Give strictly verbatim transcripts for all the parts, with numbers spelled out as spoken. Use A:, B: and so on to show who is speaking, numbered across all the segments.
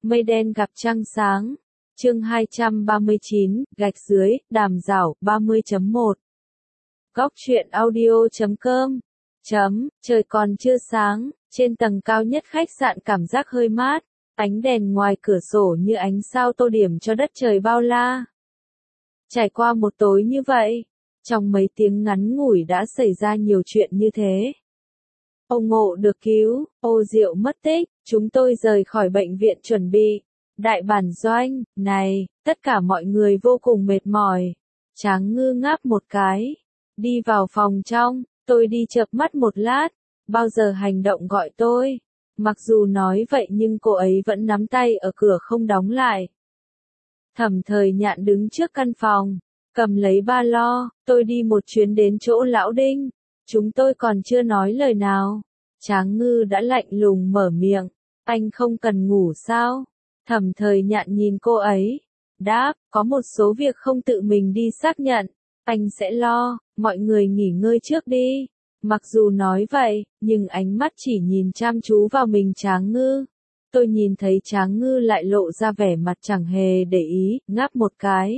A: Mây đen gặp trăng sáng. Chương hai trăm ba mươi chín, gạch dưới, đàm rảo, ba mươi chấm một. Góc truyện audio chấm com. Chấm, trời còn chưa sáng, trên tầng cao nhất khách sạn cảm giác hơi mát, ánh đèn ngoài cửa sổ như ánh sao tô điểm cho đất trời bao la. Trải qua một tối như vậy, trong mấy tiếng ngắn ngủi đã xảy ra nhiều chuyện như thế. Ông Ngộ được cứu, Ô Diệu mất tích, chúng tôi rời khỏi bệnh viện chuẩn bị. Đại bản doanh, này, tất cả mọi người vô cùng mệt mỏi. Tráng Ngư ngáp một cái. Đi vào phòng trong, tôi đi chợp mắt một lát. Bao giờ hành động gọi tôi. Mặc dù nói vậy nhưng cô ấy vẫn nắm tay ở cửa không đóng lại. Thẩm Thời Nhạn đứng trước căn phòng, cầm lấy ba lo, tôi đi một chuyến đến chỗ Lão Đinh. Chúng tôi còn chưa nói lời nào. Tráng Ngư đã lạnh lùng mở miệng. Anh không cần ngủ sao? Thẩm Thời Nhạn nhìn cô ấy. Đáp, có một số việc không tự mình đi xác nhận. Anh sẽ lo, mọi người nghỉ ngơi trước đi. Mặc dù nói vậy, nhưng ánh mắt chỉ nhìn chăm chú vào mình Tráng Ngư. Tôi nhìn thấy Tráng Ngư lại lộ ra vẻ mặt chẳng hề để ý, ngáp một cái.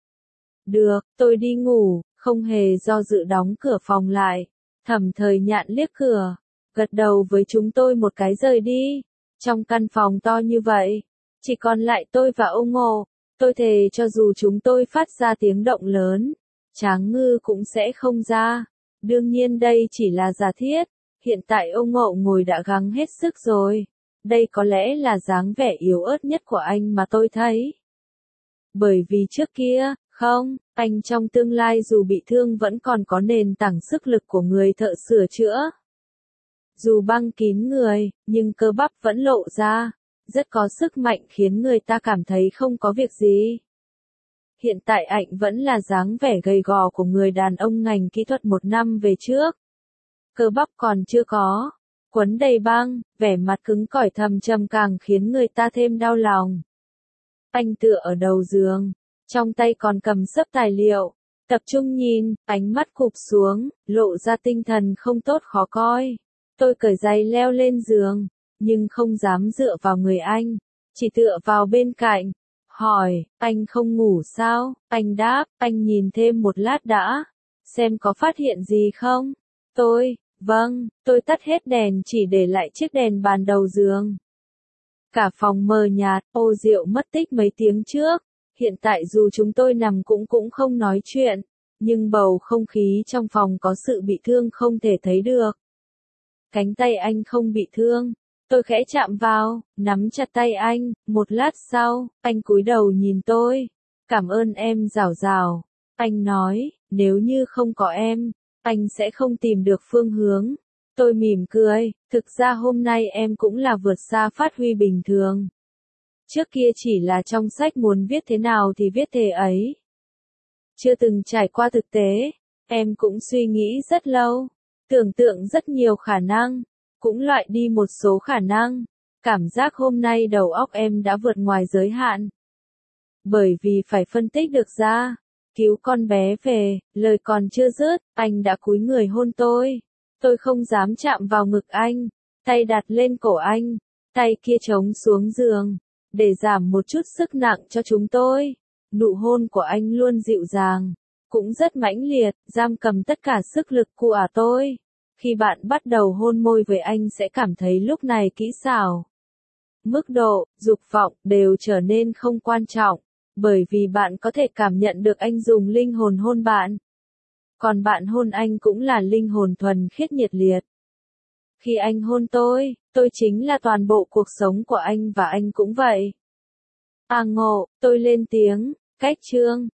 A: Được, tôi đi ngủ, không hề do dự đóng cửa phòng lại. Thẩm Thời Nhạn liếc cửa, gật đầu với chúng tôi một cái rời đi. Trong căn phòng to như vậy, chỉ còn lại tôi và ông Ngộ. Tôi thề cho dù chúng tôi phát ra tiếng động lớn, Tráng Ngư cũng sẽ không ra. Đương nhiên đây chỉ là giả thiết. Hiện tại ông Ngộ ngồi đã gắng hết sức rồi. Đây có lẽ là dáng vẻ yếu ớt nhất của anh mà tôi thấy. Bởi vì trước kia, không, anh trong tương lai dù bị thương vẫn còn có nền tảng sức lực của người thợ sửa chữa. Dù băng kín người, nhưng cơ bắp vẫn lộ ra, rất có sức mạnh khiến người ta cảm thấy không có việc gì. Hiện tại anh vẫn là dáng vẻ gầy gò của người đàn ông ngành kỹ thuật một năm về trước. Cơ bắp còn chưa có, quấn đầy băng, vẻ mặt cứng cỏi thâm trầm càng khiến người ta thêm đau lòng. Anh tựa ở đầu giường, trong tay còn cầm xấp tài liệu, tập trung nhìn, ánh mắt cụp xuống, lộ ra tinh thần không tốt khó coi. Tôi cởi giày leo lên giường, nhưng không dám dựa vào người anh, chỉ tựa vào bên cạnh. Hỏi, anh không ngủ sao? Anh đáp, anh nhìn thêm một lát đã, xem có phát hiện gì không? Tôi, vâng, tôi tắt hết đèn chỉ để lại chiếc đèn bàn đầu giường. Cả phòng mờ nhạt, Ô Diệu mất tích mấy tiếng trước. Hiện tại dù chúng tôi nằm cũng cũng không nói chuyện, nhưng bầu không khí trong phòng có sự bị thương không thể thấy được. Cánh tay anh không bị thương. Tôi khẽ chạm vào, nắm chặt tay anh, một lát sau, anh cúi đầu nhìn tôi. Cảm ơn em Giảo Giảo. Anh nói, nếu như không có em, anh sẽ không tìm được phương hướng. Tôi mỉm cười, thực ra hôm nay em cũng là vượt xa phát huy bình thường. Trước kia chỉ là trong sách muốn viết thế nào thì viết thế ấy. Chưa từng trải qua thực tế, em cũng suy nghĩ rất lâu, tưởng tượng rất nhiều khả năng, cũng loại đi một số khả năng. Cảm giác hôm nay đầu óc em đã vượt ngoài giới hạn. Bởi vì phải phân tích được ra, cứu con bé về, lời còn chưa dứt, anh đã cúi người hôn tôi. Tôi không dám chạm vào ngực anh, tay đặt lên cổ anh, tay kia chống xuống giường, để giảm một chút sức nặng cho chúng tôi. Nụ hôn của anh luôn dịu dàng, cũng rất mãnh liệt, giam cầm tất cả sức lực của tôi. Khi bạn bắt đầu hôn môi với anh sẽ cảm thấy lúc này kỹ xảo, mức độ, dục vọng đều trở nên không quan trọng, bởi vì bạn có thể cảm nhận được anh dùng linh hồn hôn bạn. Còn bạn hôn anh cũng là linh hồn thuần khiết nhiệt liệt. Khi anh hôn tôi, tôi chính là toàn bộ cuộc sống của anh và anh cũng vậy. À Ngộ, tôi lên tiếng, cách chương.